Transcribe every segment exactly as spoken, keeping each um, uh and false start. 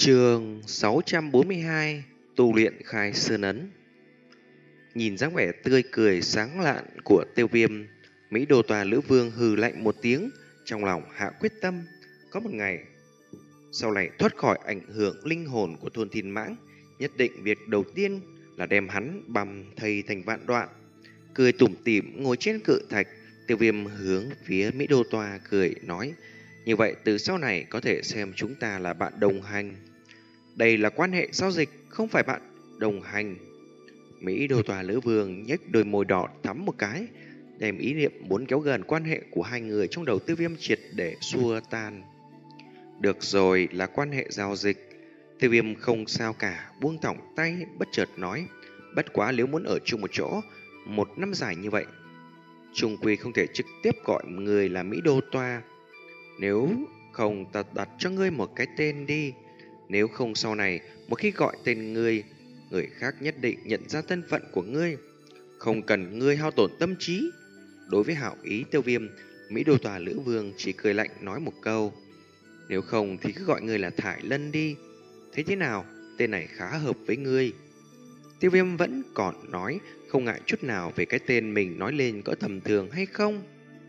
Chương sáu trăm bốn mươi hai. Tu luyện khai sơn ấn. Nhìn dáng vẻ tươi cười sáng lạn của Tiêu Viêm, Mỹ Đô Tòa Lữ Vương hừ lạnh một tiếng, trong lòng hạ quyết tâm, có một ngày sau này thoát khỏi ảnh hưởng linh hồn của thôn Thiên Mãng, nhất định việc đầu tiên là đem hắn bầm thây thành vạn đoạn. Cười tủm tỉm ngồi trên cự thạch, Tiêu Viêm hướng phía Mỹ Đô Tòa cười nói: "Như vậy từ sau này có thể xem chúng ta là bạn đồng hành. Đây là quan hệ giao dịch, không phải bạn đồng hành." Mỹ Đô Tòa Lữ Vương nhếch đôi môi đỏ thắm một cái, đem ý niệm muốn kéo gần quan hệ của hai người trong đầu Tiêu Viêm triệt để xua tan. "Được rồi, là quan hệ giao dịch." Tiêu Viêm không sao cả, buông thõng tay, bất chợt nói: "Bất quá nếu muốn ở chung một chỗ một năm dài như vậy, chung quy không thể trực tiếp gọi người là Mỹ Đô Tòa. Nếu không ta đặt cho ngươi một cái tên đi. Nếu không sau này một khi gọi tên ngươi, người khác nhất định nhận ra thân phận của ngươi, không cần ngươi hao tổn tâm trí." Đối với hảo ý Tiêu Viêm, Mỹ Đô Tòa Lữ Vương chỉ cười lạnh nói một câu: "Nếu không thì cứ gọi ngươi là Thải Lân đi. Thế thế nào, tên này khá hợp với ngươi." Tiêu Viêm vẫn còn nói không ngại chút nào về cái tên mình nói lên có tầm thường hay không.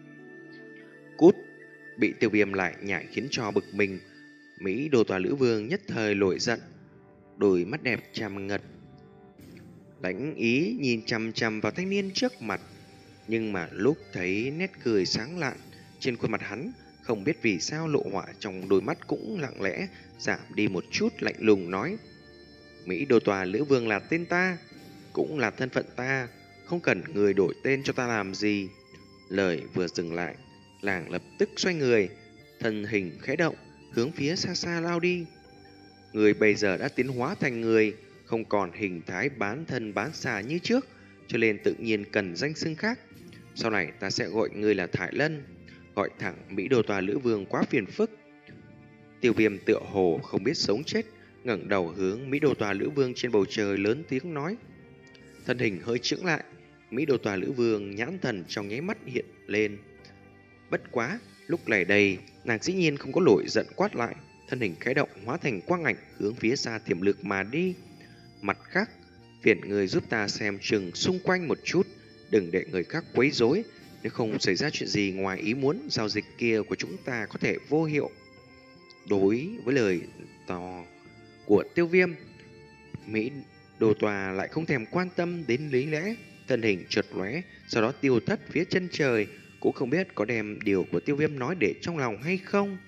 "Cút!" Bị Tiêu Viêm lại nhảy khiến cho bực mình, Mỹ Đô Tòa Lữ Vương nhất thời nổi giận, đôi mắt đẹp tràn ngật đánh ý nhìn chằm chằm vào thanh niên trước mặt. Nhưng mà lúc thấy nét cười sáng lạn trên khuôn mặt hắn, không biết vì sao lộ họa trong đôi mắt cũng lặng lẽ giảm đi một chút, lạnh lùng nói: "Mỹ Đô Tòa Lữ Vương là tên ta, cũng là thân phận ta, không cần người đổi tên cho ta làm gì." Lời vừa dừng lại, làng lập tức xoay người, thân hình khẽ động, hướng phía xa xa lao đi. Người bây giờ đã tiến hóa thành người, không còn hình thái bán thân bán xà như trước, cho nên tự nhiên cần danh xưng khác. Sau này ta sẽ gọi người là Thải Lân, gọi thẳng Mỹ Đô Tòa Lữ Vương quá phiền phức. Tiêu Viêm tựa hồ không biết sống chết, ngẩng đầu hướng Mỹ Đô Tòa Lữ Vương trên bầu trời lớn tiếng nói. Thân hình hơi chững lại, Mỹ Đô Tòa Lữ Vương nhãn thần trong nháy mắt hiện lên. Bất quá, lúc này đây, nàng dĩ nhiên không có nổi giận quát lại, thân hình khẽ động hóa thành quang ảnh hướng phía xa tiềm lực mà đi. Mặt khác, phiền người giúp ta xem chừng xung quanh một chút, đừng để người khác quấy rối, nếu không xảy ra chuyện gì ngoài ý muốn, giao dịch kia của chúng ta có thể vô hiệu. Đối với lời tỏ của Tiêu Viêm, Mỹ Đô Tòa lại không thèm quan tâm đến lý lẽ, thân hình chợt lóe, sau đó tiêu thất phía chân trời, cũng không biết có đem điều của Tiêu Viêm nói để trong lòng hay không.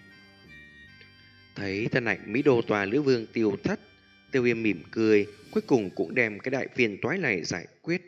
Thấy thân ảnh Mỹ Đô Tòa Lữ Vương tiêu thất, Tiêu Viêm mỉm cười, cuối cùng cũng đem cái đại phiền toái này giải quyết.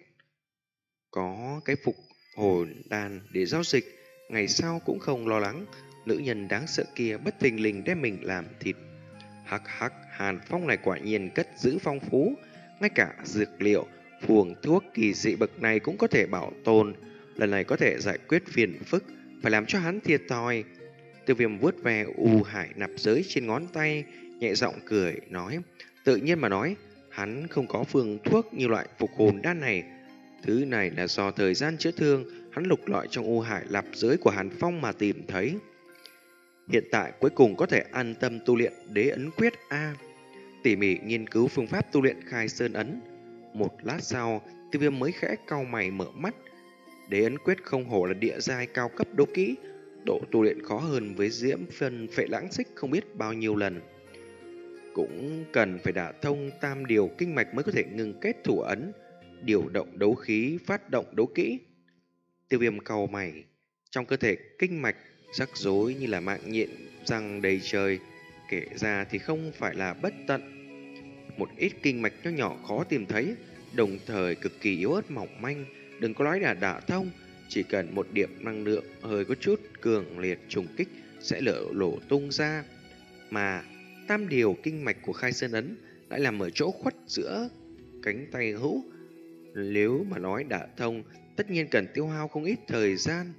Có cái phục hồn đan để giao dịch, ngày sau cũng không lo lắng nữ nhân đáng sợ kia bất thình lình đem mình làm thịt. Hắc hắc, Hàn Phong này quả nhiên cất giữ phong phú, ngay cả dược liệu, phường thuốc kỳ dị bậc này cũng có thể bảo tồn, lần này có thể giải quyết phiền phức, phải làm cho hắn thiệt thòi. Tiêu Viêm vuốt ve u hải nạp giới trên ngón tay, nhẹ giọng cười nói, tự nhiên mà nói, hắn không có phương thuốc như loại phục hồn đan này. Thứ này là do thời gian chữa thương, hắn lục lọi trong u hải nạp giới của Hàn Phong mà tìm thấy. Hiện tại cuối cùng có thể an tâm tu luyện đế ấn quyết A. Tỉ mỉ nghiên cứu phương pháp tu luyện khai sơn ấn. Một lát sau, Tiêu Viêm mới khẽ cau mày mở mắt. Đế ấn quyết không hổ là địa giai cao cấp đố kỹ, độ tu luyện khó hơn với diễm phân phệ lãng xích không biết bao nhiêu lần. Cũng cần phải đả thông tam điều kinh mạch mới có thể ngừng kết thủ ấn, điều động đấu khí, phát động đấu kỹ. Tiêu Viêm cau mày, trong cơ thể kinh mạch rắc rối như là mạng nhện răng đầy trời, kể ra thì không phải là bất tận. Một ít kinh mạch nho nhỏ khó tìm thấy, đồng thời cực kỳ yếu ớt mỏng manh, đừng có nói là đả thông, chỉ cần một điểm năng lượng hơi có chút cường liệt trùng kích sẽ lở lổ tung ra. Mà tam điều kinh mạch của khai sơn ấn lại nằm ở chỗ khuất giữa cánh tay hữu, nếu mà nói đả thông tất nhiên cần tiêu hao không ít thời gian.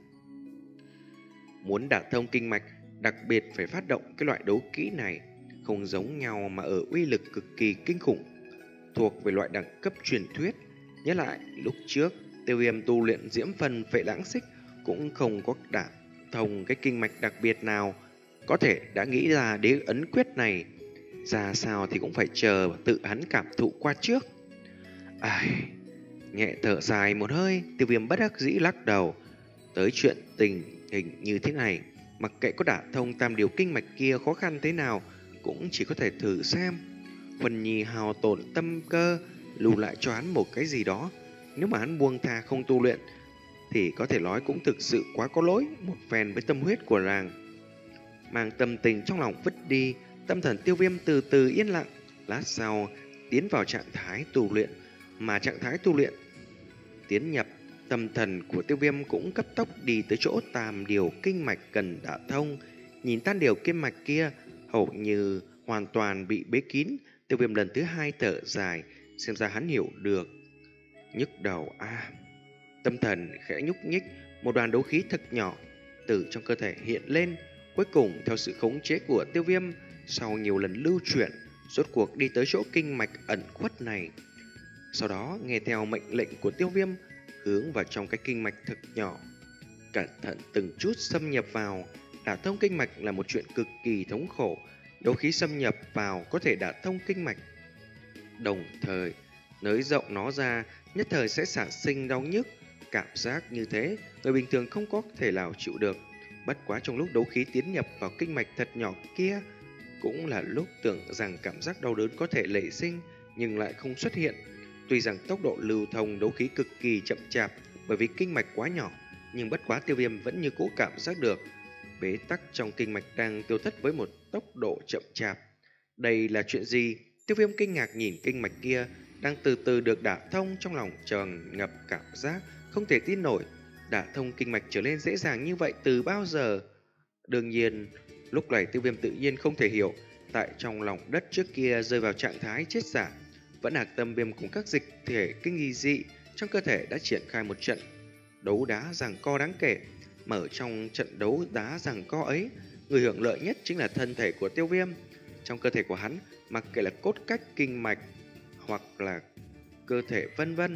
Muốn đả thông kinh mạch, đặc biệt phải phát động cái loại đấu kỹ này, không giống nhau mà ở uy lực cực kỳ kinh khủng, thuộc về loại đẳng cấp truyền thuyết. Nhớ lại lúc trước Tiêu Viêm tu luyện diễm phân phệ lãng xích cũng không có đả thông cái kinh mạch đặc biệt nào, có thể đã nghĩ ra đế ấn quyết này. ra sao thì cũng phải chờ tự hắn cảm thụ qua trước. Ai, nhẹ thở dài một hơi, Tiêu Viêm bất đắc dĩ lắc đầu. Tới chuyện tình hình như thế này, mặc kệ có đả thông tam điều kinh mạch kia khó khăn thế nào, cũng chỉ có thể thử xem. Huân Nhi hao tổn tâm cơ, lưu lại cho hắn một cái gì đó. Nếu mà hắn buông tha không tu luyện, thì có thể nói cũng thực sự quá có lỗi một phen với tâm huyết của làng. Mang tâm tình trong lòng vứt đi, tâm thần Tiêu Viêm từ từ yên lặng. Lát sau, tiến vào trạng thái tu luyện, mà trạng thái tu luyện tiến nhập, tâm thần của Tiêu Viêm cũng cấp tốc đi tới chỗ tam điều kinh mạch cần đả thông. Nhìn tam điều kinh mạch kia hầu như hoàn toàn bị bế kín, Tiêu Viêm lần thứ hai thở dài, xem ra hắn hiểu được. Nhức đầu a. À. Tâm thần khẽ nhúc nhích, một đoàn đấu khí thật nhỏ từ trong cơ thể hiện lên, cuối cùng theo sự khống chế của Tiêu Viêm, sau nhiều lần lưu chuyển, rốt cuộc đi tới chỗ kinh mạch ẩn khuất này. Sau đó nghe theo mệnh lệnh của Tiêu Viêm, hướng vào trong cái kinh mạch thật nhỏ, cẩn thận từng chút xâm nhập vào. Đả thông kinh mạch là một chuyện cực kỳ thống khổ, đấu khí xâm nhập vào có thể đả thông kinh mạch, đồng thời nới rộng nó ra, nhất thời sẽ sản sinh đau nhức. Cảm giác như thế, người bình thường không có thể nào chịu được. Bất quá trong lúc đấu khí tiến nhập vào kinh mạch thật nhỏ kia, cũng là lúc tưởng rằng cảm giác đau đớn có thể nảy sinh, nhưng lại không xuất hiện. Tuy rằng tốc độ lưu thông đấu khí cực kỳ chậm chạp bởi vì kinh mạch quá nhỏ, nhưng bất quá Tiêu Viêm vẫn như cũ cảm giác được bế tắc trong kinh mạch đang tiêu thất với một tốc độ chậm chạp. Đây là chuyện gì? Tiêu Viêm kinh ngạc nhìn kinh mạch kia đang từ từ được đả thông, trong lòng tràn ngập cảm giác không thể tin nổi. Đả thông kinh mạch trở nên dễ dàng như vậy từ bao giờ? Đương nhiên, lúc này Tiêu Viêm tự nhiên không thể hiểu, tại trong lòng đất trước kia rơi vào trạng thái chết giả, vẫn hạc tâm viêm cùng các dịch thể kinh nghi dị trong cơ thể đã triển khai một trận đấu đá giằng co đáng kể. Mở trong trận đấu đá giằng co ấy, người hưởng lợi nhất chính là thân thể của Tiêu Viêm. Trong cơ thể của hắn, mặc kệ là cốt cách, kinh mạch hoặc là cơ thể vân vân,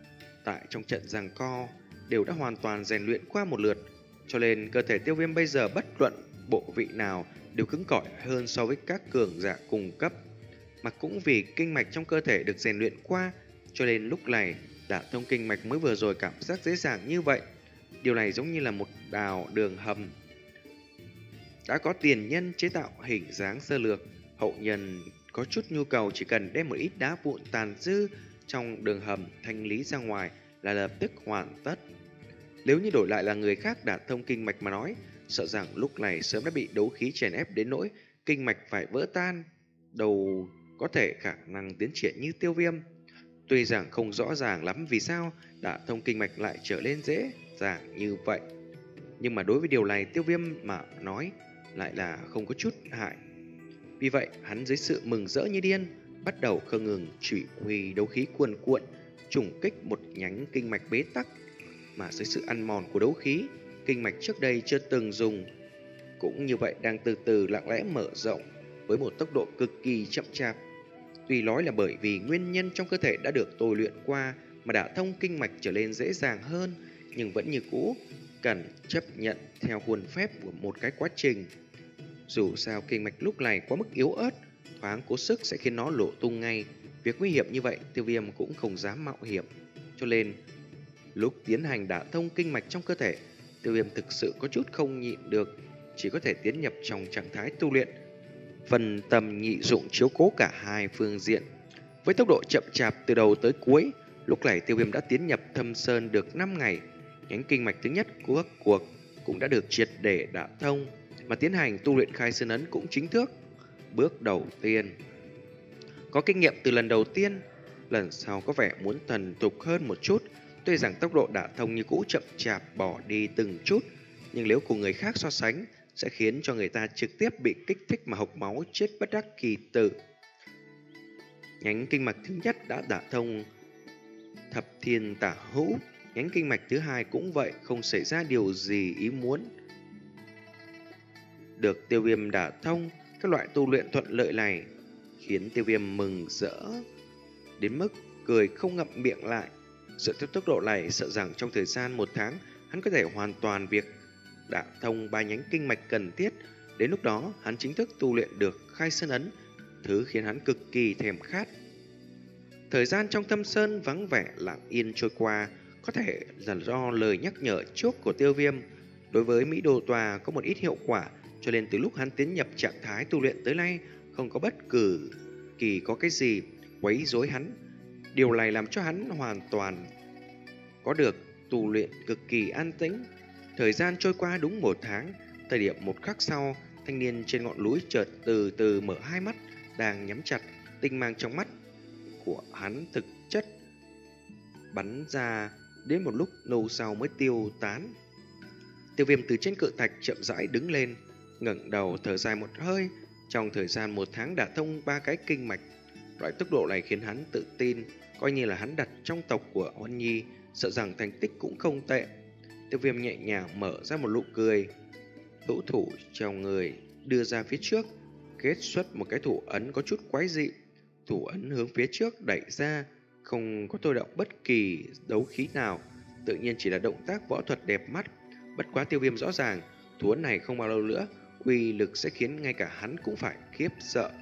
tại trong trận giằng co đều đã hoàn toàn rèn luyện qua một lượt, cho nên cơ thể Tiêu Viêm bây giờ bất luận bộ vị nào đều cứng cỏi hơn so với các cường giả cùng cấp. Mà cũng vì kinh mạch trong cơ thể được rèn luyện qua, cho nên lúc này đả thông kinh mạch mới vừa rồi cảm giác dễ dàng như vậy. Điều này giống như là một đào đường hầm đã có tiền nhân chế tạo hình dáng sơ lược, hậu nhân có chút nhu cầu chỉ cần đem một ít đá vụn tàn dư trong đường hầm thanh lý ra ngoài là lập tức hoàn tất. Nếu như đổi lại là người khác đả thông kinh mạch mà nói, sợ rằng lúc này sớm đã bị đấu khí chèn ép đến nỗi kinh mạch phải vỡ tan, đầu có thể khả năng tiến triển như Tiêu Viêm. Tuy rằng không rõ ràng lắm vì sao đả thông kinh mạch lại trở nên dễ dàng như vậy, nhưng mà đối với điều này Tiêu Viêm mà nói lại là không có chút hại. Vì vậy hắn dưới sự mừng rỡ như điên, bắt đầu không ngừng chỉ huy đấu khí cuồn cuộn trùng kích một nhánh kinh mạch bế tắc. Mà dưới sự ăn mòn của đấu khí, kinh mạch trước đây chưa từng dùng cũng như vậy đang từ từ lặng lẽ mở rộng với một tốc độ cực kỳ chậm chạp. Tuy nói là bởi vì nguyên nhân trong cơ thể đã được tôi luyện qua mà đả thông kinh mạch trở nên dễ dàng hơn, nhưng vẫn như cũ cần chấp nhận theo khuôn phép của một cái quá trình. Dù sao kinh mạch lúc này quá mức yếu ớt, thoáng cố sức sẽ khiến nó lộ tung ngay. Việc nguy hiểm như vậy Tiêu Viêm cũng không dám mạo hiểm, cho nên lúc tiến hành đả thông kinh mạch trong cơ thể, Tiêu Viêm thực sự có chút không nhịn được, chỉ có thể tiến nhập trong trạng thái tu luyện, phần tầm nhị dụng chiếu cố cả hai phương diện. Với tốc độ chậm chạp từ đầu tới cuối, lúc này Tiêu Viêm đã tiến nhập Thâm Sơn được năm ngày. Nhánh kinh mạch thứ nhất của các cuộc cũng đã được triệt để đả thông, mà tiến hành tu luyện khai sơn ấn cũng chính thức. Bước đầu tiên có kinh nghiệm từ lần đầu tiên, lần sau có vẻ muốn thần thục hơn một chút. Tuy rằng tốc độ đả thông như cũ chậm chạp bỏ đi từng chút, nhưng nếu cùng người khác so sánh sẽ khiến cho người ta trực tiếp bị kích thích mà hộc máu chết bất đắc kỳ tử. Nhánh kinh mạch thứ nhất đã đả thông thập thiên tả hữu, nhánh kinh mạch thứ hai cũng vậy, không xảy ra điều gì ý muốn. Được Tiêu Viêm đả thông, các loại tu luyện thuận lợi này khiến Tiêu Viêm mừng rỡ đến mức cười không ngậm miệng lại. Dựa theo tốc độ này, sợ rằng trong thời gian một tháng hắn có thể hoàn toàn việc đả thông ba nhánh kinh mạch cần thiết. Đến lúc đó hắn chính thức tu luyện được khai sơn ấn, thứ khiến hắn cực kỳ thèm khát. Thời gian trong thâm sơn vắng vẻ lặng yên trôi qua, có thể là do lời nhắc nhở trước của Tiêu Viêm đối với Mỹ Đồ Tòa có một ít hiệu quả, cho nên từ lúc hắn tiến nhập trạng thái tu luyện tới nay, không có bất cứ kỳ có cái gì quấy rối hắn. Điều này làm cho hắn hoàn toàn có được tu luyện cực kỳ an tĩnh. Thời gian trôi qua đúng một tháng, thời điểm một khắc sau, thanh niên trên ngọn núi chợt từ từ mở hai mắt, đang nhắm chặt, tinh mang trong mắt của hắn thực chất bắn ra, đến một lúc lâu sau mới tiêu tán. Tiêu Viêm từ trên cự thạch chậm rãi đứng lên, ngẩng đầu thở dài một hơi. Trong thời gian một tháng đã thông ba cái kinh mạch, loại tốc độ này khiến hắn tự tin, coi như là hắn đặt trong tộc của Huân Nhi, sợ rằng thành tích cũng không tệ. Tiêu Viêm nhẹ nhàng mở ra một nụ cười, hữu thủ trong người đưa ra phía trước, kết xuất một cái thủ ấn có chút quái dị. Thủ ấn hướng phía trước đẩy ra, không có thôi động bất kỳ đấu khí nào, tự nhiên chỉ là động tác võ thuật đẹp mắt. Bất quá Tiêu Viêm rõ ràng, thủ ấn này không bao lâu nữa, uy lực sẽ khiến ngay cả hắn cũng phải khiếp sợ.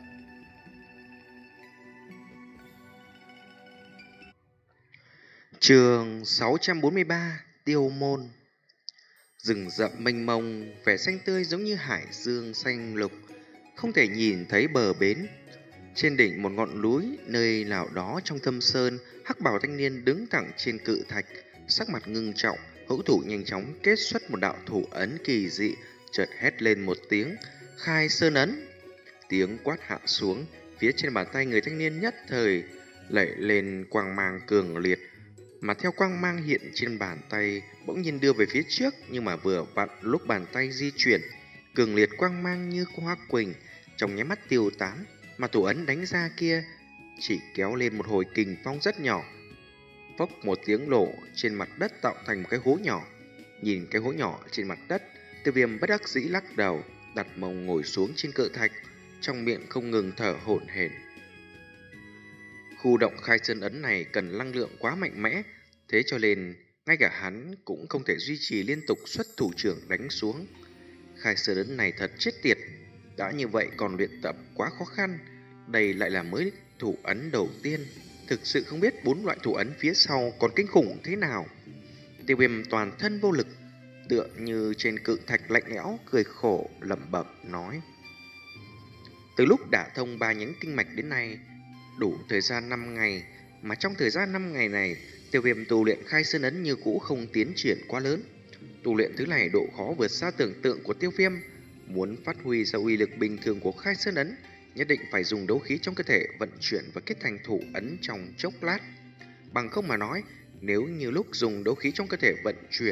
Chương sáu trăm bốn mươi ba, Tiêu Môn. Rừng rậm mênh mông, vẻ xanh tươi giống như hải dương xanh lục, không thể nhìn thấy bờ bến. Trên đỉnh một ngọn núi, nơi nào đó trong thâm sơn, hắc bào thanh niên đứng thẳng trên cự thạch, sắc mặt ngưng trọng, hữu thủ nhanh chóng kết xuất một đạo thủ ấn kỳ dị, chợt hét lên một tiếng, khai sơn ấn. Tiếng quát hạ xuống, phía trên bàn tay người thanh niên nhất thời lẩy lên quang mang cường liệt, mà theo quang mang hiện trên bàn tay bỗng nhiên đưa về phía trước, nhưng mà vừa vặn lúc bàn tay di chuyển, cường liệt quang mang như hoa quỳnh trong nháy mắt tiêu tán, mà thủ ấn đánh ra kia chỉ kéo lên một hồi kình phong rất nhỏ, phốc một tiếng nổ trên mặt đất tạo thành một cái hố nhỏ. Nhìn cái hố nhỏ trên mặt đất, Tiêu Viêm bất đắc dĩ lắc đầu, đặt mông ngồi xuống trên cự thạch, trong miệng không ngừng thở hổn hển. Khu động khai sơn ấn này cần năng lượng quá mạnh mẽ, thế cho nên ngay cả hắn cũng không thể duy trì liên tục xuất thủ trưởng đánh xuống. Khai sơn ấn này thật chết tiệt, đã như vậy còn luyện tập quá khó khăn, đây lại là mới thủ ấn đầu tiên, thực sự không biết bốn loại thủ ấn phía sau còn kinh khủng thế nào. Tiêu Viêm toàn thân vô lực, tựa như trên cự thạch lạnh lẽo, cười khổ lẩm bẩm nói: từ lúc đả thông ba nhánh kinh mạch đến nay, đủ thời gian năm ngày, mà trong thời gian năm ngày này, Tiêu Viêm tu luyện khai sơn ấn như cũ không tiến triển quá lớn. Tu luyện thứ này độ khó vượt xa tưởng tượng của Tiêu Viêm, muốn phát huy ra uy lực bình thường của khai sơn ấn, nhất định phải dùng đấu khí trong cơ thể vận chuyển và kết thành thủ ấn trong chốc lát. Bằng không mà nói, nếu như lúc dùng đấu khí trong cơ thể vận chuyển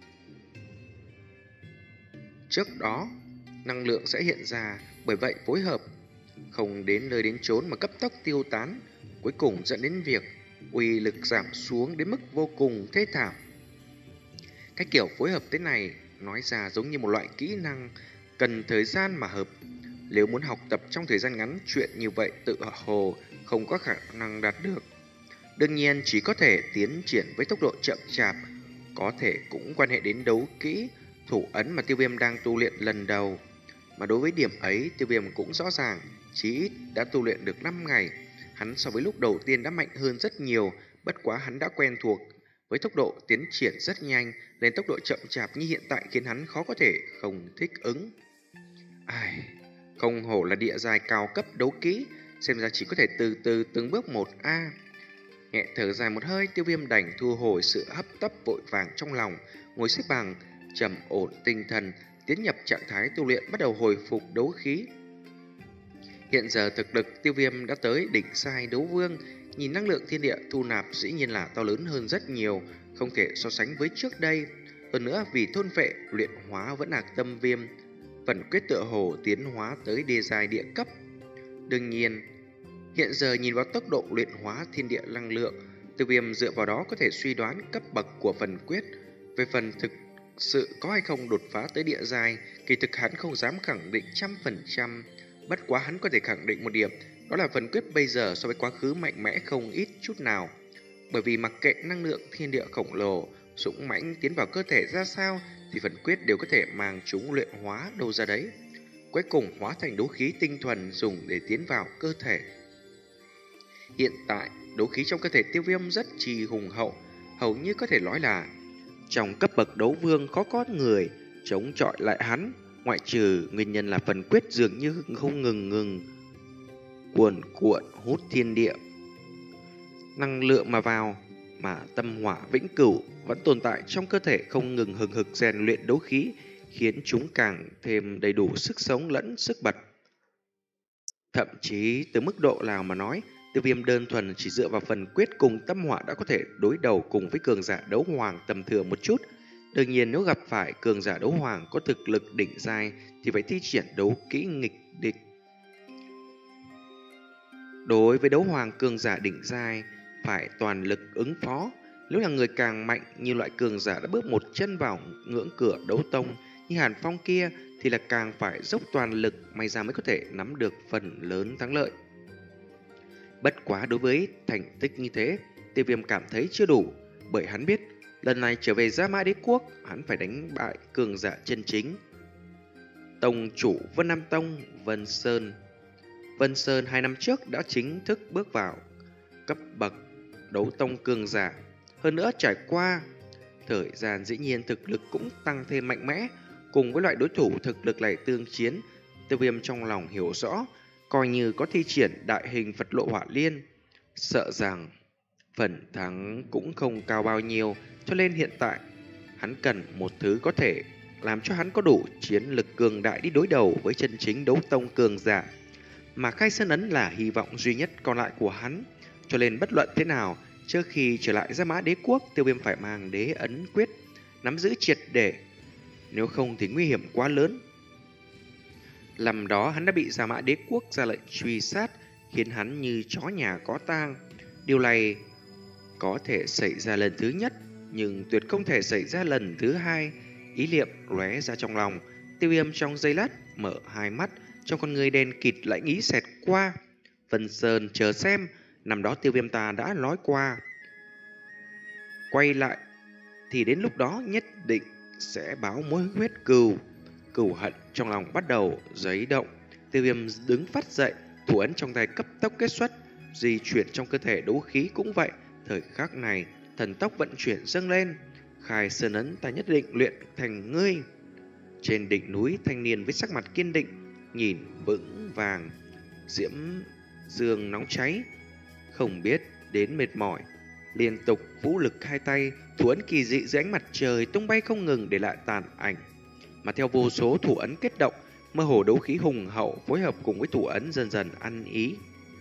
trước đó, năng lượng sẽ hiện ra, bởi vậy phối hợp không đến nơi đến chốn mà cấp tốc tiêu tán, cuối cùng dẫn đến việc uy lực giảm xuống đến mức vô cùng thê thảm. Cái kiểu phối hợp thế này nói ra giống như một loại kỹ năng cần thời gian mà hợp. Nếu muốn học tập trong thời gian ngắn, chuyện như vậy tự hồ không có khả năng đạt được. Đương nhiên chỉ có thể tiến triển với tốc độ chậm chạp, có thể cũng quan hệ đến đấu kỹ, thủ ấn mà Tiêu Viêm đang tu luyện lần đầu. Mà đối với điểm ấy, Tiêu Viêm cũng rõ ràng, chí ít đã tu luyện được năm ngày. Hắn so với lúc đầu tiên đã mạnh hơn rất nhiều, bất quá hắn đã quen thuộc với tốc độ tiến triển rất nhanh, nên tốc độ chậm chạp như hiện tại khiến hắn khó có thể không thích ứng. Ai, không hổ là địa giai cao cấp đấu kỹ, xem ra chỉ có thể từ từ từng bước một a. Nhẹ thở dài một hơi, Tiêu Viêm đành thu hồi sự hấp tấp vội vàng trong lòng, ngồi xếp bằng, trầm ổn tinh thần, tiến nhập trạng thái tu luyện, bắt đầu hồi phục đấu khí. Hiện giờ thực lực Tiêu Viêm đã tới đỉnh sai đấu vương, nhìn năng lượng thiên địa thu nạp dĩ nhiên là to lớn hơn rất nhiều, không thể so sánh với trước đây. Hơn nữa vì thôn vệ, luyện hóa vẫn là tâm viêm, phần quyết tựa hồ tiến hóa tới đê giai địa cấp. Đương nhiên, hiện giờ nhìn vào tốc độ luyện hóa thiên địa năng lượng, Tiêu Viêm dựa vào đó có thể suy đoán cấp bậc của phần quyết. Về phần thực sự có hay không đột phá tới địa giai, kỳ thực hắn không dám khẳng định trăm phần trăm. Bất quá hắn có thể khẳng định một điểm, đó là phần quyết bây giờ so với quá khứ mạnh mẽ không ít chút nào. Bởi vì mặc kệ năng lượng thiên địa khổng lồ dũng mãnh tiến vào cơ thể ra sao, thì phần quyết đều có thể mang chúng luyện hóa đâu ra đấy. cuối cùng hóa thành đấu khí tinh thuần dùng để tiến vào cơ thể. Hiện tại, đấu khí trong cơ thể Tiêu Viêm rất trì hùng hậu, hầu như có thể nói là trong cấp bậc đấu vương khó có người chống chọi lại hắn, ngoại trừ nguyên nhân là phần quyết dường như không ngừng ngừng cuồn cuộn hút thiên địa năng lượng mà vào, mà tâm hỏa vĩnh cửu vẫn tồn tại trong cơ thể không ngừng hừng hực rèn luyện đấu khí, khiến chúng càng thêm đầy đủ sức sống lẫn sức bật. Thậm chí từ mức độ nào mà nói, Tiêu Viêm đơn thuần chỉ dựa vào phần quyết cùng tâm hỏa đã có thể đối đầu cùng với cường giả đấu hoàng tầm thường một chút. Đương nhiên nếu gặp phải cường giả đấu hoàng có thực lực đỉnh giai thì phải thi triển đấu kỹ nghịch địch. Đối với đấu hoàng cường giả đỉnh giai phải toàn lực ứng phó. Nếu là người càng mạnh như loại cường giả đã bước một chân vào ngưỡng cửa đấu tông như Hàn Phong kia thì là càng phải dốc toàn lực, may ra mới có thể nắm được phần lớn thắng lợi. Bất quá đối với thành tích như thế, Tiêu Viêm cảm thấy chưa đủ, bởi hắn biết lần này trở về Gia Mã Đế Quốc hắn phải đánh bại cường giả chân chính. Tông chủ Vân Nam Tông Vân Sơn Vân Sơn hai năm trước đã chính thức bước vào cấp bậc đấu tông cường giả. Hơn nữa trải qua thời gian dĩ nhiên thực lực cũng tăng thêm mạnh mẽ. Cùng với loại đối thủ thực lực này tương chiến, Tiêu Viêm trong lòng hiểu rõ, coi như có thi triển đại hình Phật Lộ Hỏa Liên, sợ rằng phần thắng cũng không cao bao nhiêu. Cho nên hiện tại hắn cần một thứ có thể làm cho hắn có đủ chiến lực cường đại đi đối đầu với chân chính đấu tông cường giả. Mà khai sơn ấn là hy vọng duy nhất còn lại của hắn. Cho nên bất luận thế nào, trước khi trở lại Gia Mã Đế Quốc, Tiêu Viêm phải mang đế ấn quyết nắm giữ triệt để, nếu không thì nguy hiểm quá lớn. Lần đó hắn đã bị Gia Mã Đế Quốc ra lệnh truy sát, khiến hắn như chó nhà có tang. Điều này có thể xảy ra lần thứ nhất, nhưng tuyệt không thể xảy ra lần thứ hai. Ý niệm lóe ra trong lòng, Tiêu Viêm trong giây lát mở hai mắt, trong con người đen kịt lãnh ý xẹt qua. Vân Sơn chờ xem, năm đó Tiêu Viêm ta đã nói qua, quay lại thì đến lúc đó nhất định sẽ báo mối huyết cừu. Cừu hận trong lòng bắt đầu giấy động. Tiêu Viêm đứng phát dậy, thủ ấn trong tay cấp tốc kết xuất, di chuyển trong cơ thể đấu khí cũng vậy. Thời khắc này thần tốc vận chuyển dâng lên, khai sơn ấn ta nhất định luyện thành ngươi. Trên đỉnh núi, thanh niên với sắc mặt kiên định nhìn vững vàng diễm dương nóng cháy, không biết đến mệt mỏi, liên tục vũ lực hai tay, thủ ấn kỳ dị dưới ánh mặt trời tung bay không ngừng để lại tàn ảnh. Mà theo vô số thủ ấn kết động, mơ hồ đấu khí hùng hậu phối hợp cùng với thủ ấn dần dần ăn ý.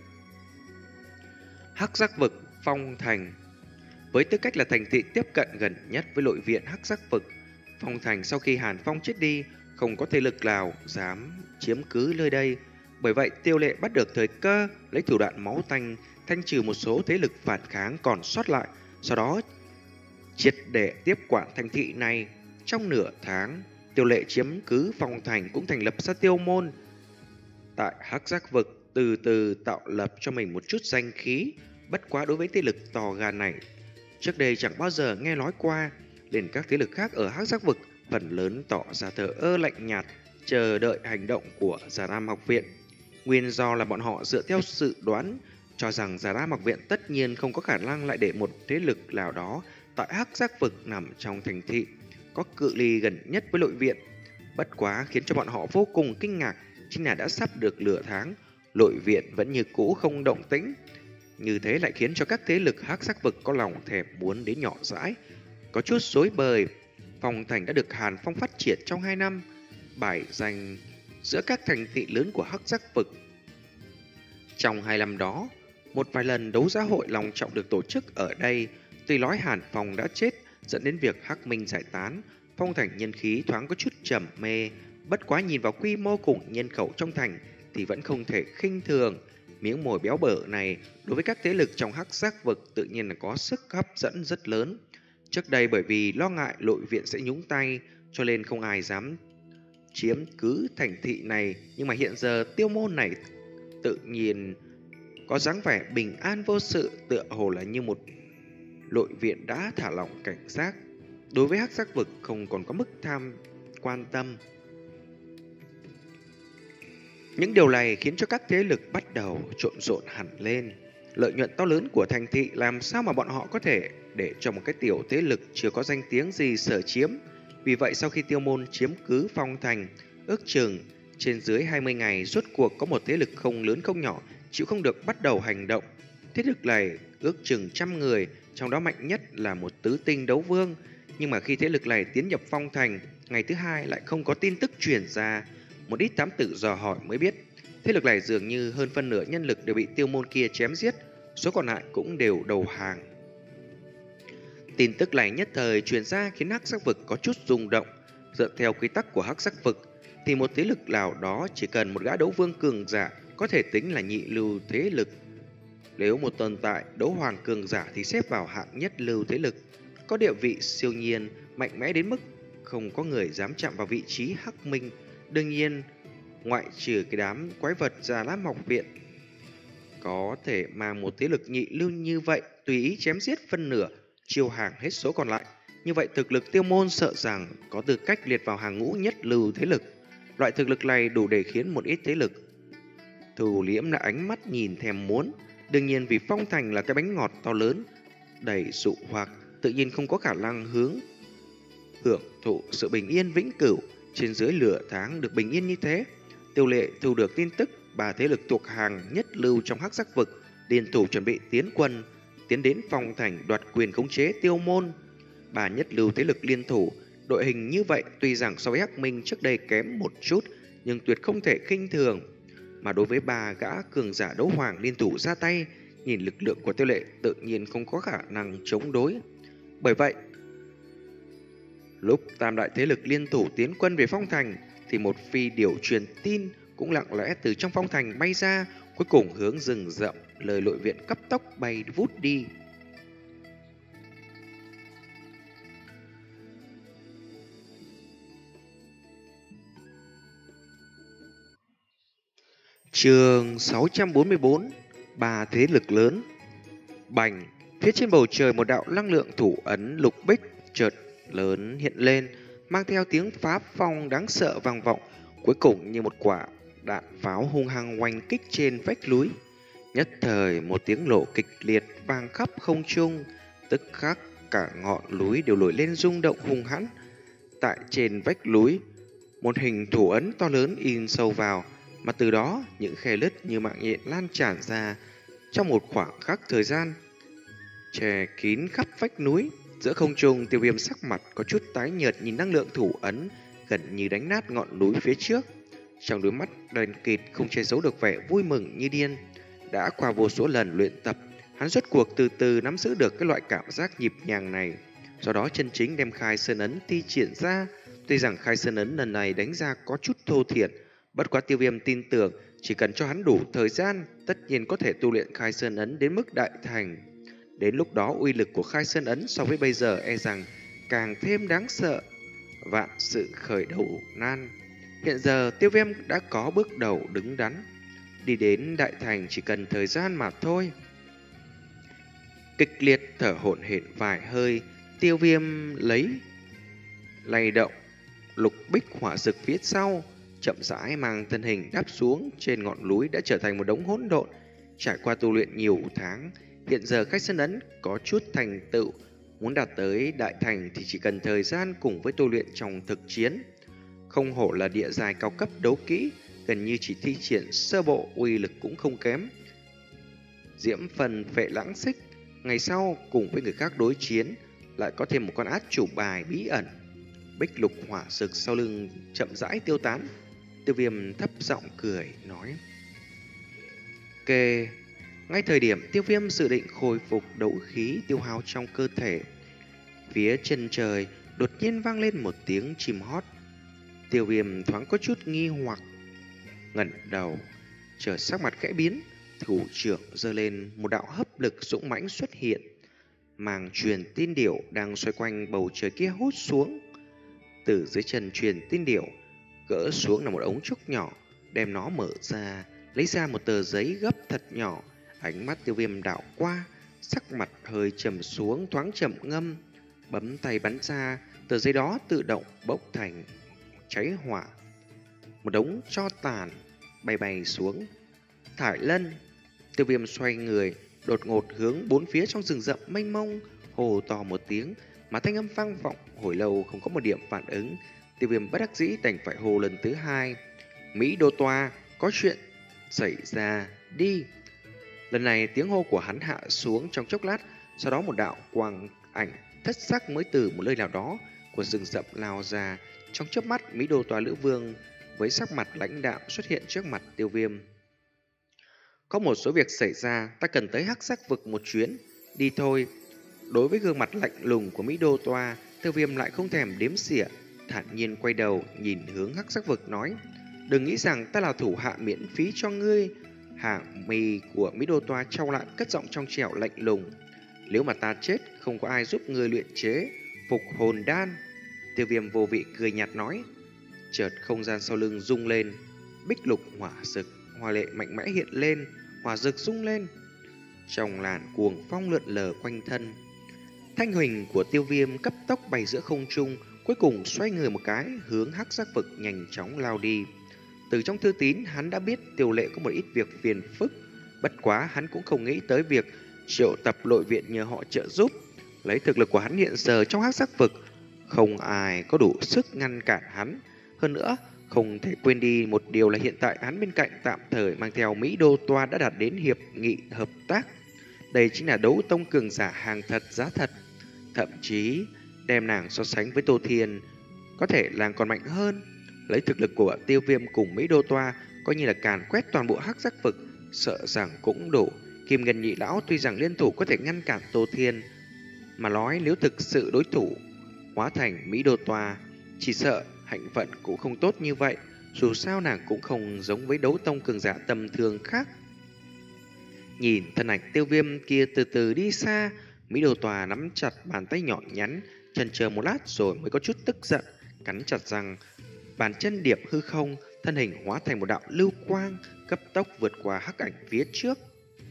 Hắc Giác Vực Phong Thành. Với tư cách là thành thị tiếp cận gần nhất với nội viện Hắc Giác Vực, Phong Thành sau khi Hàn Phong chết đi, không có thế lực nào dám chiếm cứ nơi đây. Bởi vậy Tiêu Lệ bắt được thời cơ, lấy thủ đoạn máu tanh thanh trừ một số thế lực phản kháng còn sót lại, sau đó triệt để tiếp quản thành thị này. Trong nửa tháng, Tiêu Lệ chiếm cứ Phong Thành cũng thành lập ra Tiêu Môn. Tại Hắc Giác Vực từ từ tạo lập cho mình một chút danh khí. Bất quá đối với thế lực to gan này, trước đây chẳng bao giờ nghe nói qua, nên các thế lực khác ở Hắc Giác Vực phần lớn tỏ ra thờ ơ lạnh nhạt, chờ đợi hành động của Già Lam Học Viện. Nguyên do là bọn họ dựa theo sự đoán, cho rằng Già Lam Học Viện tất nhiên không có khả năng lại để một thế lực nào đó tại Hắc Giác Vực nằm trong thành thị, có cự ly gần nhất với nội viện. Bất quá khiến cho bọn họ vô cùng kinh ngạc chính là đã sắp được nửa tháng, nội viện vẫn như cũ không động tĩnh. Như thế lại khiến cho các thế lực Hắc Giác Vực có lòng thèm muốn đến nhỏ dãi, có chút rối bời. Phong Thành đã được Hàn Phong phát triển trong hai năm, bài danh giữa các thành thị lớn của Hắc Giác Vực. Trong hai năm đó, một vài lần đấu giá hội long trọng được tổ chức ở đây. Tuy nói Hàn Phong đã chết dẫn đến việc Hắc Minh giải tán, Phong Thành nhân khí thoáng có chút trầm mê. Bất quá nhìn vào quy mô cùng nhân khẩu trong thành thì vẫn không thể khinh thường. Miếng mồi béo bở này đối với các thế lực trong Hắc Giác Vực tự nhiên là có sức hấp dẫn rất lớn. Trước đây bởi vì lo ngại nội viện sẽ nhúng tay, cho nên không ai dám chiếm cứ thành thị này. Nhưng mà hiện giờ Tiêu Môn này tự nhiên có dáng vẻ bình an vô sự, tựa hồ là như một nội viện đã thả lỏng cảnh giác, đối với Hắc Giác Vực không còn có mức tham quan tâm. Những điều này khiến cho các thế lực bắt đầu trộn rộn hẳn lên. Lợi nhuận to lớn của thành thị làm sao mà bọn họ có thể để cho một cái tiểu thế lực chưa có danh tiếng gì sở chiếm. Vì vậy sau khi Tiêu Môn chiếm cứ Phong Thành, ước chừng trên dưới hai mươi ngày, rốt cuộc có một thế lực không lớn không nhỏ chịu không được bắt đầu hành động. Thế lực này ước chừng trăm người, trong đó mạnh nhất là một tứ tinh đấu vương. Nhưng mà khi thế lực này tiến nhập Phong Thành, ngày thứ hai lại không có tin tức truyền ra. Một ít thám tử dò hỏi mới biết, thế lực này dường như hơn phân nửa nhân lực đều bị Tiêu Môn kia chém giết, số còn lại cũng đều đầu hàng. Tin tức này nhất thời truyền ra khiến Hắc Sắc Vực có chút rung động. Dựa theo quy tắc của Hắc Sắc Vực thì một thế lực nào đó chỉ cần một gã đấu vương cường giả có thể tính là nhị lưu thế lực. Nếu một tồn tại đấu hoàng cường giả thì xếp vào hạng nhất lưu thế lực, có địa vị siêu nhiên, mạnh mẽ đến mức không có người dám chạm vào vị trí Hắc Minh. Đương nhiên, ngoại trừ cái đám quái vật già lám học viện, có thể mà một thế lực nhị lưu như vậy tùy ý chém giết phân nửa, chiêu hàng hết số còn lại. Như vậy thực lực Tiêu Môn sợ rằng có tư cách liệt vào hàng ngũ nhất lưu thế lực. Loại thực lực này đủ để khiến một ít thế lực thù liễm là ánh mắt nhìn thèm muốn. Đương nhiên vì Phong Thành là cái bánh ngọt to lớn, đầy dụ hoặc, tự nhiên không có khả năng hướng hưởng thụ sự bình yên vĩnh cửu. Trên dưới lửa tháng được bình yên như thế, Tiêu Lệ thu được tin tức ba thế lực thuộc hàng nhất lưu trong Hắc Sắc Vực liên thủ chuẩn bị tiến quân, tiến đến Phong Thành đoạt quyền khống chế Tiêu Môn. Ba nhất lưu thế lực liên thủ, đội hình như vậy tuy rằng so với Hắc Minh trước đây kém một chút, nhưng tuyệt không thể khinh thường. Mà đối với ba gã cường giả đấu hoàng liên thủ ra tay, nhìn lực lượng của Tiêu Lệ tự nhiên không có khả năng chống đối. Bởi vậy, lúc tam đại thế lực liên thủ tiến quân về Phong Thành thì một phi điểu truyền tin cũng lặng lẽ từ trong Phong Thành bay ra, cuối cùng hướng rừng rậm lời nội viện cấp tốc bay vút đi. Chương sáu trăm bốn mươi tư, ba thế lực lớn. Bành, phía trên bầu trời một đạo năng lượng thủ ấn lục bích chợt lớn hiện lên, mang theo tiếng phá phong đáng sợ vang vọng, cuối cùng như một quả đạn pháo hung hăng oanh kích trên vách núi. Nhất thời một tiếng nổ kịch liệt vang khắp không trung, tức khắc cả ngọn núi đều nổi lên rung động hung hãn. Tại trên vách núi, một hình thủ ấn to lớn in sâu vào, mà từ đó những khe lứt như mạng nhện lan tràn ra trong một khoảng khắc thời gian, che kín khắp vách núi. Giữa không trung, Tiêu Viêm sắc mặt có chút tái nhợt nhìn năng lượng thủ ấn gần như đánh nát ngọn núi phía trước. Trong đôi mắt đen kịt không che giấu được vẻ vui mừng như điên. Đã qua vô số lần luyện tập, hắn rốt cuộc từ từ nắm giữ được cái loại cảm giác nhịp nhàng này, do đó chân chính đem khai sơn ấn thi triển ra. Tuy rằng khai sơn ấn lần này đánh ra có chút thô thiển, bất quá Tiêu Viêm tin tưởng chỉ cần cho hắn đủ thời gian, tất nhiên có thể tu luyện khai sơn ấn đến mức đại thành. Đến lúc đó uy lực của khai sơn ấn so với bây giờ e rằng càng thêm đáng sợ. Vạn sự khởi đầu nan, hiện giờ Tiêu Viêm đã có bước đầu đứng đắn, đi đến đại thành chỉ cần thời gian mà thôi. Kịch liệt thở hổn hển vài hơi, Tiêu Viêm lấy lay động lục bích hỏa dực phía sau, chậm rãi mang thân hình đáp xuống trên ngọn núi đã trở thành một đống hỗn độn. Trải qua tu luyện nhiều tháng, hiện giờ khai sơn ấn có chút thành tựu, muốn đạt tới đại thành thì chỉ cần thời gian cùng với tu luyện trong thực chiến. Không hổ là địa giai cao cấp đấu kỹ, gần như chỉ thi triển sơ bộ, uy lực cũng không kém. Diễm phần phệ lãng xích, ngày sau cùng với người khác đối chiến lại có thêm một con át chủ bài bí ẩn. Bích lục hỏa sực sau lưng chậm rãi tiêu tán. Tiêu Viêm thấp giọng cười nói: Kê. Ngay thời điểm Tiêu Viêm dự định khôi phục đấu khí tiêu hao trong cơ thể, phía chân trời đột nhiên vang lên một tiếng chim hót. Tiêu Viêm thoáng có chút nghi hoặc, ngẩng đầu, chợt sắc mặt khẽ biến, thủ trưởng giơ lên, một đạo hấp lực dũng mãnh xuất hiện, màng truyền tin điểu đang xoay quanh bầu trời kia hút xuống. Từ dưới chân truyền tin điểu gỡ xuống là một ống trúc nhỏ, đem nó mở ra, lấy ra một tờ giấy gấp thật nhỏ. Ánh mắt Tiêu Viêm đảo qua, sắc mặt hơi trầm xuống, thoáng chậm ngâm, bấm tay bắn ra, tờ giấy đó tự động bốc thành cháy hỏa. Một đống tro tàn bay bay xuống. Thải Lân. Tiêu Viêm xoay người, đột ngột hướng bốn phía trong rừng rậm mênh mông, hồ to một tiếng, mà thanh âm vang vọng hồi lâu không có một điểm phản ứng. Tiêu Viêm bất đắc dĩ đành phải hô lần thứ hai. Mỹ Đô Toa, có chuyện xảy ra, đi. Lần này tiếng hô của hắn hạ xuống trong chốc lát, sau đó một đạo quang ảnh thất sắc mới từ một nơi nào đó của rừng rậm lao ra. Trong chớp mắt, Mỹ Đô Toa Lữ Vương với sắc mặt lãnh đạm xuất hiện trước mặt Tiêu Viêm. Có một số việc xảy ra, ta cần tới Hắc Sắc Vực một chuyến, đi thôi. Đối với gương mặt lạnh lùng của Mỹ Đô Toa, Tiêu Viêm lại không thèm đếm xỉa, thản nhiên quay đầu nhìn hướng Hắc Sắc Vực nói: đừng nghĩ rằng ta là thủ hạ miễn phí cho ngươi. Hàng mi của Mỹ Đô Toa trao lại, cất giọng trong trẻo lạnh lùng: nếu mà ta chết, không có ai giúp ngươi luyện chế phục hồn đan. Tiêu Viêm vô vị cười nhạt nói. Chợt không gian sau lưng rung lên, bích lục hỏa rực, hoa lệ mạnh mẽ hiện lên, hỏa rực rung lên. Trong làn cuồng phong lượn lờ quanh thân, thanh huỳnh của Tiêu Viêm cấp tốc bay giữa không trung, cuối cùng xoay người một cái, hướng Hắc Sắc Vực nhanh chóng lao đi. Từ trong thư tín, hắn đã biết Tiêu Lệ có một ít việc phiền phức, bất quá hắn cũng không nghĩ tới việc triệu tập nội viện nhờ họ trợ giúp. Lấy thực lực của hắn hiện giờ trong Hắc Sắc Vực, không ai có đủ sức ngăn cản hắn. Hơn nữa, không thể quên đi một điều là hiện tại hắn bên cạnh tạm thời mang theo Mỹ Đô Toa đã đạt đến hiệp nghị hợp tác. Đây chính là đấu tông cường giả hàng thật giá thật. Thậm chí đem nàng so sánh với Tô Thiên, có thể nàng còn mạnh hơn. Lấy thực lực của Tiêu Viêm cùng Mỹ Đô Toa, coi như là càn quét toàn bộ Hắc Sắc Vực, sợ rằng cũng đủ. Kim Ngân Nhị Lão tuy rằng liên thủ có thể ngăn cản Tô Thiên, mà nói nếu thực sự đối thủ hóa thành Mỹ Đô Toa, chỉ sợ hạnh vận cũng không tốt như vậy. Dù sao nàng cũng không giống với đấu tông cường giả tầm thường khác. Nhìn thân ảnh Tiêu Viêm kia từ từ đi xa, Mỹ Đô Toa nắm chặt bàn tay nhỏ nhắn, chần chờ một lát rồi mới có chút tức giận, cắn chặt răng, bàn chân điệp hư không, thân hình hóa thành một đạo lưu quang, cấp tốc vượt qua hắc ảnh phía trước.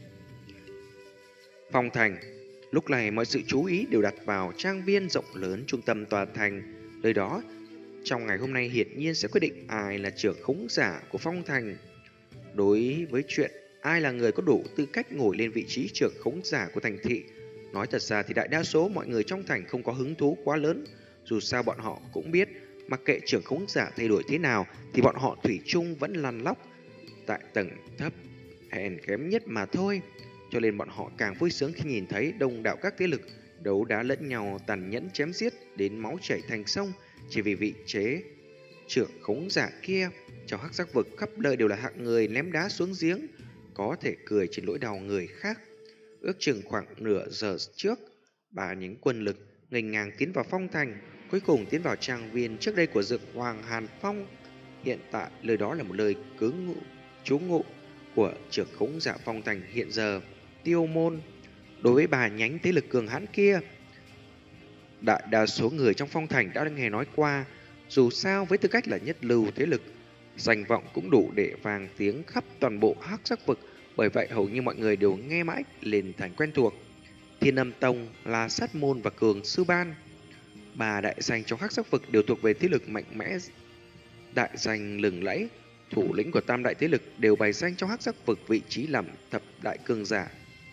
Phong thành. Lúc này mọi sự chú ý đều đặt vào trang viên rộng lớn trung tâm tòa thành. Nơi đó, trong ngày hôm nay hiển nhiên sẽ quyết định ai là trưởng khống giả của Phong thành. Đối với chuyện ai là người có đủ tư cách ngồi lên vị trí trưởng khống giả của thành thị, nói thật ra thì đại đa số mọi người trong thành không có hứng thú quá lớn. Dù sao bọn họ cũng biết, mặc kệ trưởng khống giả thay đổi thế nào thì bọn họ thủy chung vẫn lăn lóc tại tầng thấp hèn kém nhất mà thôi. Cho nên bọn họ càng vui sướng khi nhìn thấy đông đảo các thế lực đấu đá lẫn nhau, tàn nhẫn chém giết đến máu chảy thành sông, chỉ vì vị chế trưởng khống giả kia. Trong Hắc Sắc Vực khắp nơi đều là hạng người ném đá xuống giếng, có thể cười trên nỗi đau người khác. Ước chừng khoảng nửa giờ trước, ba nhánh quân lực nghênh ngang tiến vào Phong thành, cuối cùng tiến vào trang viên trước đây của Dược Hoàng Hàn Phong. Hiện tại nơi đó là một nơi cứ ngụ trú ngụ của trưởng khống giả Phong thành hiện giờ, Tiêu Môn. Đối với ba nhánh thế lực cường hãn kia, đại đa số người trong Phong thành đã nghe nói qua. Dù sao với tư cách là nhất lưu thế lực, danh vọng cũng đủ để vang tiếng khắp toàn bộ Hắc Sắc Vực. Bởi vậy hầu như mọi người đều nghe mãi lên thành quen thuộc. Thiên Âm Tông, La Sát Môn và Cường Sư Ban, ba đại danh trong Hắc Sắc Vực đều thuộc về thế lực mạnh mẽ, đại danh lừng lẫy. Thủ lĩnh của tam đại thế lực đều bày danh trong Hắc Sắc Vực vị trí làm thập đại cường giả.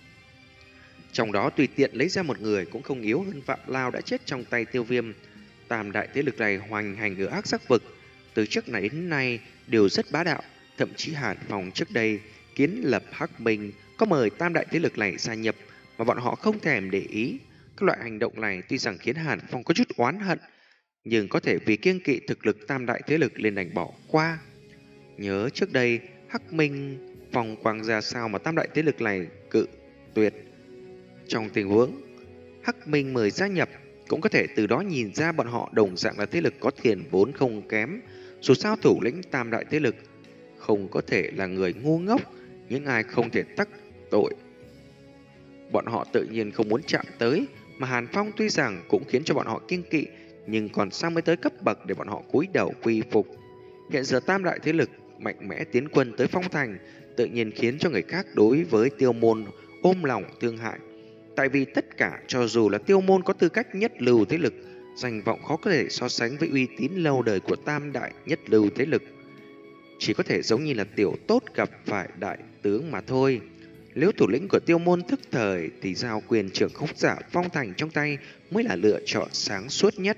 Trong đó tùy tiện lấy ra một người cũng không yếu hơn Phạm Lao đã chết trong tay Tiêu Viêm. Tam đại thế lực này hoành hành ở Hắc Sắc Vực, từ trước này đến nay đều rất bá đạo. Thậm chí Hàn Phong trước đây kiến lập Hắc Minh có mời tam đại thế lực này gia nhập, mà bọn họ không thèm để ý. Các loại hành động này tuy rằng khiến Hàn Phong có chút oán hận, nhưng có thể vì kiêng kỵ thực lực tam đại thế lực liền đành bỏ qua. Nhớ trước đây Hắc Minh vòng quang ra sao mà tam đại thế lực này cự tuyệt. Trong tình huống Hắc Minh mời gia nhập, cũng có thể từ đó nhìn ra bọn họ đồng dạng là thế lực có tiền vốn không kém. Dù sao thủ lĩnh tam đại thế lực không có thể là người ngu ngốc, những ai không thể tắc tội bọn họ tự nhiên không muốn chạm tới. Mà Hàn Phong tuy rằng cũng khiến cho bọn họ kiêng kỵ, nhưng còn sao mới tới cấp bậc để bọn họ cúi đầu quy phục. Hiện giờ tam đại thế lực mạnh mẽ tiến quân tới Phong thành, tự nhiên khiến cho người khác đối với Tiêu Môn ôm lòng thương hại. Tại vì tất cả, cho dù là Tiêu Môn có tư cách nhất lưu thế lực, danh vọng khó có thể so sánh với uy tín lâu đời của tam đại nhất lưu thế lực. chỉ có thể giống như là tiểu tốt gặp phải đại tướng mà thôi. Nếu thủ lĩnh của Tiêu Môn thức thời thì giao quyền trưởng khống giả Phong Thành trong tay mới là lựa chọn sáng suốt nhất.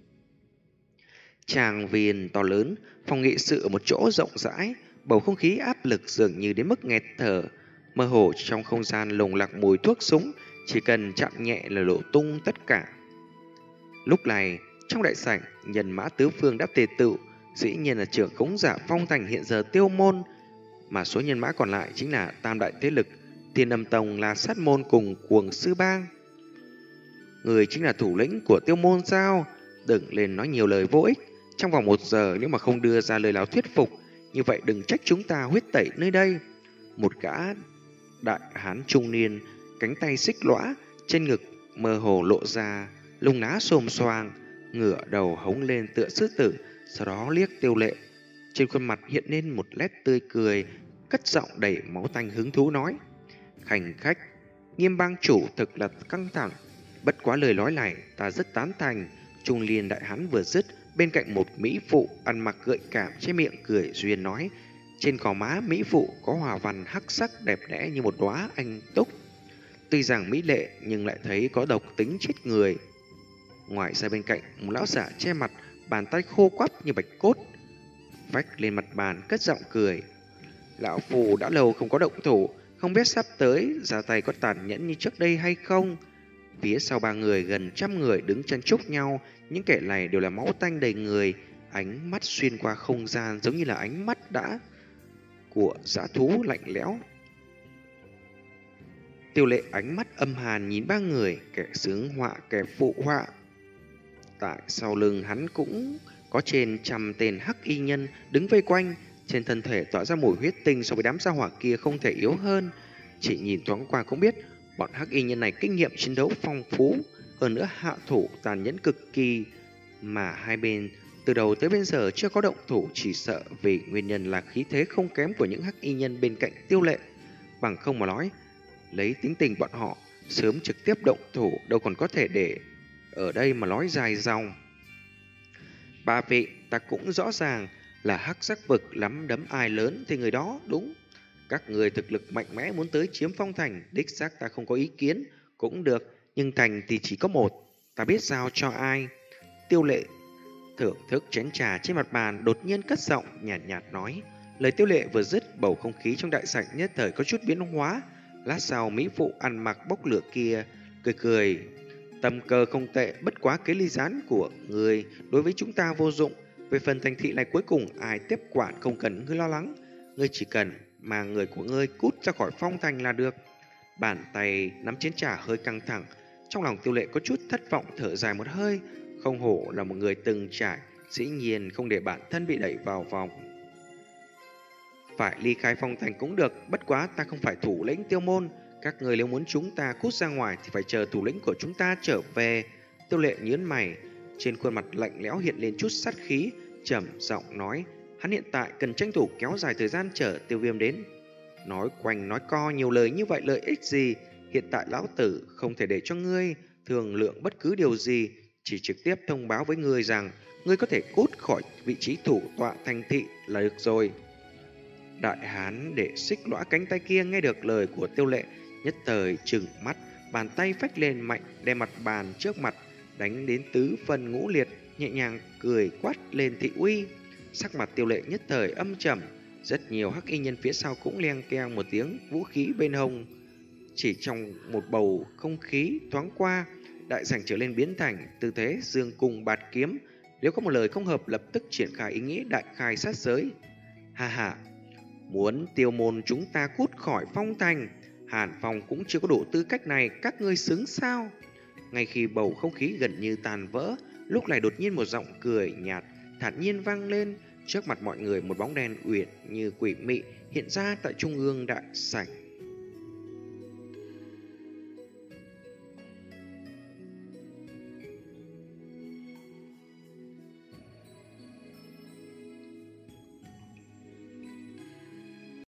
Tràng viên to lớn, phòng nghị sự ở một chỗ rộng rãi, bầu không khí áp lực dường như đến mức nghẹt thở. Mơ hồ trong không gian lồng lặc mùi thuốc súng, chỉ cần chạm nhẹ là lộ tung tất cả. Lúc này, trong đại sảnh, nhân mã tứ phương đã tề tựu, dĩ nhiên là trưởng khống giả Phong Thành hiện giờ Tiêu Môn, mà số nhân mã còn lại chính là tam đại thế lực Thiên Âm Tông, là Sát Môn cùng Cuồng Sư Bang. Người chính là thủ lĩnh của Tiêu Môn sao? Đừng lên nói nhiều lời vô ích. Trong vòng một giờ nếu mà không đưa ra lời nào thuyết phục, như vậy đừng trách chúng ta huyết tẩy nơi đây. Một gã đại hán trung niên, cánh tay xích lõa, trên ngực mơ hồ lộ ra lông lá xồm xoàng, ngửa đầu hống lên tựa sư tử, sau đó liếc Tiêu Lệ. Trên khuôn mặt hiện lên một nét tươi cười, cất giọng đầy máu tanh hứng thú nói: "Khanh khách, Nghiêm bang chủ thực là căng thẳng. Bất quá lời nói này ta rất tán thành." Trung niên đại hán vừa dứt, bên cạnh một mỹ phụ ăn mặc gợi cảm che miệng cười duyên nói. Trên gò má mỹ phụ có hòa văn hắc sắc đẹp đẽ như một đóa anh túc. Tuy rằng mỹ lệ nhưng lại thấy có độc tính chết người. Ngoài ra bên cạnh một lão giả che mặt, bàn tay khô quắp như bạch cốt, vách lên mặt bàn cất giọng cười. Lão phù đã lâu không có động thủ, không biết sắp tới ra tay có tàn nhẫn như trước đây hay không. Phía sau ba người gần trăm người đứng chân chúc nhau, những kẻ này đều là máu tanh đầy người, ánh mắt xuyên qua không gian giống như là ánh mắt đã của dã thú lạnh lẽo. Tiêu Lệ ánh mắt âm hàn nhìn ba người, kẻ sướng họa kẻ phụ họa. Tại sau lưng hắn cũng có trên trăm tên hắc y nhân đứng vây quanh, trên thân thể tỏa ra mùi huyết tinh, so với đám gia hỏa kia không thể yếu hơn. Chỉ nhìn thoáng qua cũng biết bọn hắc y nhân này kinh nghiệm chiến đấu phong phú, hơn nữa hạ thủ tàn nhẫn cực kỳ, mà hai bên từ đầu tới bây giờ chưa có động thủ, chỉ sợ vì nguyên nhân là khí thế không kém của những hắc y nhân bên cạnh Tiêu Lệ. Bằng không mà nói, lấy tính tình bọn họ, sớm trực tiếp động thủ, đâu còn có thể để ở đây mà nói dài dòng. Ba vị, ta cũng rõ ràng là hắc sắc vực lắm đấm ai lớn thì người đó đúng. Các người thực lực mạnh mẽ muốn tới chiếm Phong Thành, đích xác ta không có ý kiến, cũng được, nhưng thành thì chỉ có một, ta biết giao cho ai. Tiêu Lệ thưởng thức chén trà trên mặt bàn, đột nhiên cất giọng nhạt, nhạt nói. Lời Tiêu Lệ vừa dứt, bầu không khí trong đại sảnh nhất thời có chút biến hóa. Lát sau mỹ phụ ăn mặc bốc lửa kia cười cười. Tâm cơ không tệ, bất quá cái ly gián của người đối với chúng ta vô dụng. Về phần thành thị này cuối cùng ai tiếp quản không cần ngươi lo lắng. Ngươi chỉ cần mà người của ngươi cút ra khỏi Phong Thành là được. Bàn tay nắm chén trà hơi căng thẳng, trong lòng Tiêu Lệ có chút thất vọng, thở dài một hơi. Không hổ là một người từng trải, dĩ nhiên không để bản thân bị đẩy vào vòng. Phải ly khai Phong Thành cũng được, bất quá ta không phải thủ lĩnh Tiêu Môn. Các người nếu muốn chúng ta cút ra ngoài thì phải chờ thủ lĩnh của chúng ta trở về. Tiêu Lệ nhướng mày, trên khuôn mặt lạnh lẽo hiện lên chút sát khí, trầm giọng nói. Hắn hiện tại cần tranh thủ kéo dài thời gian chờ Tiêu Viêm đến. Nói quanh nói co nhiều lời như vậy lợi ích gì? Hiện tại lão tử không thể để cho ngươi thương lượng bất cứ điều gì, chỉ trực tiếp thông báo với ngươi rằng ngươi có thể cút khỏi vị trí thủ tọa thành thị là được rồi. Đại hán để xích lõa cánh tay kia nghe được lời của Tiêu Lệ, nhất thời trừng mắt, bàn tay phách lên mạnh, đem mặt bàn trước mặt đánh đến tứ phân ngũ liệt, nhẹ nhàng cười quát lên thị uy. Sắc mặt Tiêu Lệ nhất thời âm trầm, rất nhiều hắc y nhân phía sau cũng leng keng một tiếng, vũ khí bên hông. Chỉ trong một bầu không khí thoáng qua, đại sảnh trở lên biến thành tư thế dương cung bạt kiếm. Nếu có một lời không hợp, lập tức triển khai ý nghĩ đại khai sát giới. Ha ha, muốn Tiêu Môn chúng ta cút khỏi Phong Thành, Hàn Phong cũng chưa có đủ tư cách này, các ngươi xứng sao? Ngay khi bầu không khí gần như tàn vỡ, lúc này đột nhiên một giọng cười nhạt thản nhiên vang lên. Trước mặt mọi người, một bóng đen uyển như quỷ mị hiện ra tại trung ương đại sảnh.